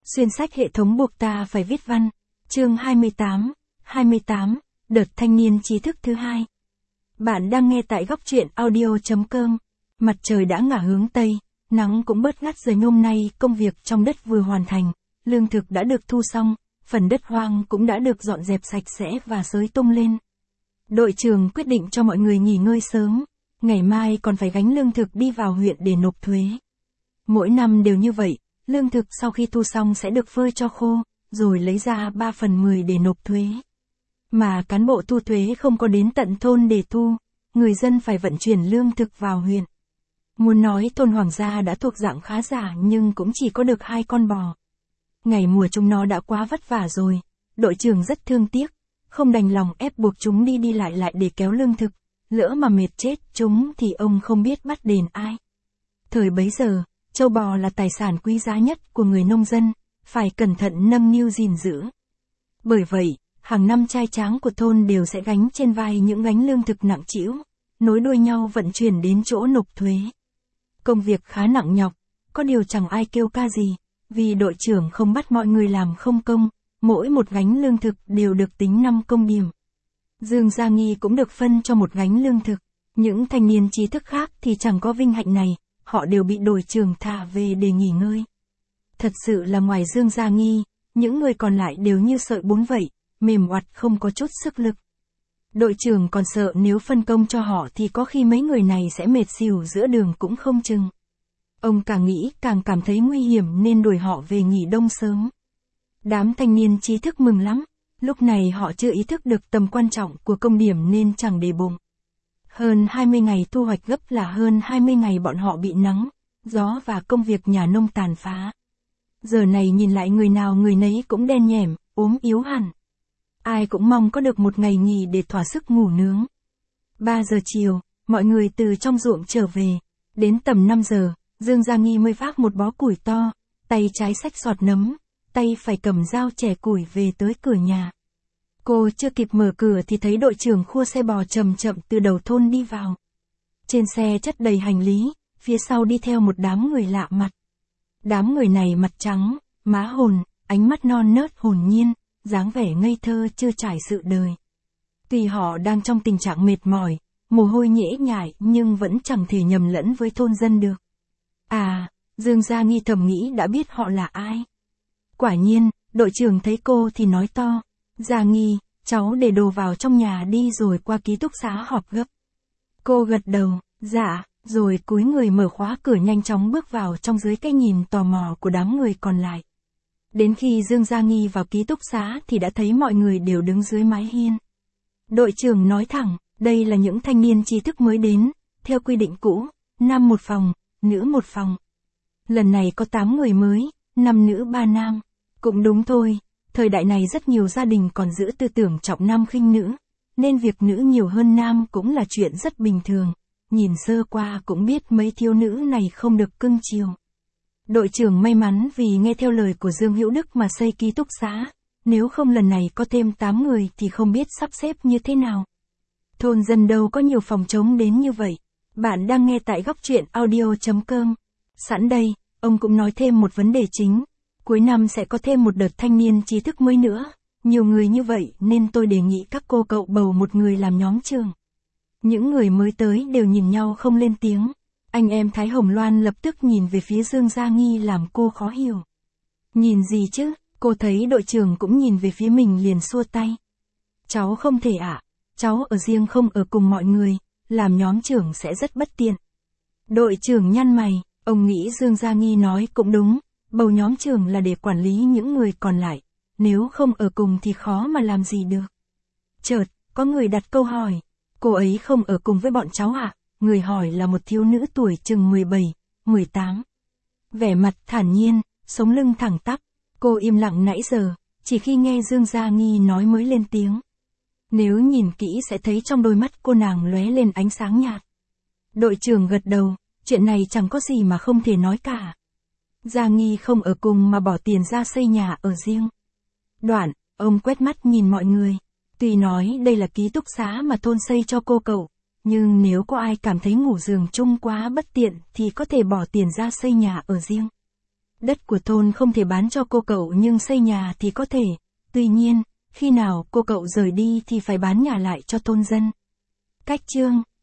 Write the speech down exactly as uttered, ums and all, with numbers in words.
Xuyên sách hệ thống buộc ta phải viết văn. Chương hai mươi tám, hai mươi tám, đợt thanh niên trí thức thứ hai. Bạn đang nghe tại góc truyện audio chấm com. Mặt trời đã ngả hướng Tây, nắng cũng bớt ngắt rồi. Hôm nay công việc trong đất vừa hoàn thành, lương thực đã được thu xong, phần đất hoang cũng đã được dọn dẹp sạch sẽ và xới tung lên. Đội trưởng quyết định cho mọi người nghỉ ngơi sớm, ngày mai còn phải gánh lương thực đi vào huyện để nộp thuế. Mỗi năm đều như vậy, lương thực sau khi thu xong sẽ được phơi cho khô, rồi lấy ra ba phần mười để nộp thuế. Mà cán bộ thu thuế không có đến tận thôn để thu, người dân phải vận chuyển lương thực vào huyện. Muốn nói thôn Hoàng Gia đã thuộc dạng khá giả nhưng cũng chỉ có được hai con bò. Ngày mùa chúng nó đã quá vất vả rồi, đội trưởng rất thương tiếc, không đành lòng ép buộc chúng đi đi lại lại để kéo lương thực, lỡ mà mệt chết chúng thì ông không biết bắt đền ai. Thời bấy giờ, trâu bò là tài sản quý giá nhất của người nông dân, phải cẩn thận nâng niu gìn giữ. Bởi vậy, hàng năm trai tráng của thôn đều sẽ gánh trên vai những gánh lương thực nặng trĩu, nối đuôi nhau vận chuyển đến chỗ nộp thuế. Công việc khá nặng nhọc, có điều chẳng ai kêu ca gì, vì đội trưởng không bắt mọi người làm không công, mỗi một gánh lương thực đều được tính năm công điểm. Dương Gia Nghi cũng được phân cho một gánh lương thực, những thanh niên trí thức khác thì chẳng có vinh hạnh này, họ đều bị đội trưởng thả về để nghỉ ngơi. Thật sự là ngoài Dương Gia Nghi, những người còn lại đều như sợi bún vậy, mềm oặt không có chút sức lực. Đội trưởng còn sợ nếu phân công cho họ thì có khi mấy người này sẽ mệt xỉu giữa đường cũng không chừng. Ông càng nghĩ càng cảm thấy nguy hiểm nên đuổi họ về nghỉ đông sớm. Đám thanh niên trí thức mừng lắm, lúc này họ chưa ý thức được tầm quan trọng của công điểm nên chẳng để bụng. Hơn hai mươi ngày thu hoạch gấp là hơn hai mươi ngày bọn họ bị nắng, gió và công việc nhà nông tàn phá. Giờ này nhìn lại người nào người nấy cũng đen nhẻm, ốm yếu hẳn. Ai cũng mong có được một ngày nghỉ để thỏa sức ngủ nướng. ba giờ chiều, mọi người từ trong ruộng trở về. Đến tầm năm giờ, Dương Gia Nghi mới vác một bó củi to, tay trái xách sọt nấm, tay phải cầm dao chẻ củi về tới cửa nhà. Cô chưa kịp mở cửa thì thấy đội trưởng khua xe bò chậm chậm từ đầu thôn đi vào. Trên xe chất đầy hành lý, phía sau đi theo một đám người lạ mặt. Đám người này mặt trắng, má hồn, ánh mắt non nớt hồn nhiên, dáng vẻ ngây thơ chưa trải sự đời. Tuy họ đang trong tình trạng mệt mỏi, mồ hôi nhễ nhại nhưng vẫn chẳng thể nhầm lẫn với thôn dân được. À, Dương Gia Nghi thầm nghĩ đã biết họ là ai. Quả nhiên, đội trưởng thấy cô thì nói to, Gia Nghi, cháu để đồ vào trong nhà đi rồi qua ký túc xá họp gấp. Cô gật đầu, dạ, rồi cúi người mở khóa cửa nhanh chóng bước vào trong dưới cái nhìn tò mò của đám người còn lại. Đến khi Dương Gia Nghi vào ký túc xá thì đã thấy mọi người đều đứng dưới mái hiên. Đội trưởng nói thẳng, đây là những thanh niên trí thức mới đến, theo quy định cũ, nam một phòng, nữ một phòng. Lần này có tám người mới, năm nữ ba nam. Cũng đúng thôi, thời đại này rất nhiều gia đình còn giữ tư tưởng trọng nam khinh nữ, nên việc nữ nhiều hơn nam cũng là chuyện rất bình thường. Nhìn sơ qua cũng biết mấy thiếu nữ này không được cưng chiều. Đội trưởng may mắn vì nghe theo lời của Dương Hữu Đức mà xây ký túc xá, nếu không lần này có thêm tám người thì không biết sắp xếp như thế nào. Thôn dân đâu có nhiều phòng trống đến như vậy. Bạn đang nghe tại góc truyện audio chấm com. Sẵn đây, ông cũng nói thêm một vấn đề chính. Cuối năm sẽ có thêm một đợt thanh niên trí thức mới nữa. Nhiều người như vậy nên tôi đề nghị các cô cậu bầu một người làm nhóm trường. Những người mới tới đều nhìn nhau không lên tiếng. Anh em Thái Hồng Loan lập tức nhìn về phía Dương Gia Nghi làm cô khó hiểu. Nhìn gì chứ, cô thấy đội trưởng cũng nhìn về phía mình liền xua tay. Cháu không thể ạ, à, cháu ở riêng không ở cùng mọi người, làm nhóm trưởng sẽ rất bất tiện. Đội trưởng nhăn mày, ông nghĩ Dương Gia Nghi nói cũng đúng, bầu nhóm trưởng là để quản lý những người còn lại, nếu không ở cùng thì khó mà làm gì được. Chợt, có người đặt câu hỏi, cô ấy không ở cùng với bọn cháu ạ? À? Người hỏi là một thiếu nữ tuổi chừng mười bảy, mười tám. Vẻ mặt thản nhiên, sống lưng thẳng tắp, cô im lặng nãy giờ, chỉ khi nghe Dương Gia Nghi nói mới lên tiếng. Nếu nhìn kỹ sẽ thấy trong đôi mắt cô nàng lóe lên ánh sáng nhạt. Đội trưởng gật đầu, chuyện này chẳng có gì mà không thể nói cả. Gia Nghi không ở cùng mà bỏ tiền ra xây nhà ở riêng. Đoạn, ông quét mắt nhìn mọi người, tuy nói đây là ký túc xá mà thôn xây cho cô cậu. Nhưng nếu có ai cảm thấy ngủ giường chung quá bất tiện thì có thể bỏ tiền ra xây nhà ở riêng. Đất của thôn không thể bán cho cô cậu nhưng xây nhà thì có thể. Tuy nhiên, khi nào cô cậu rời đi thì phải bán nhà lại cho thôn dân. Cách chương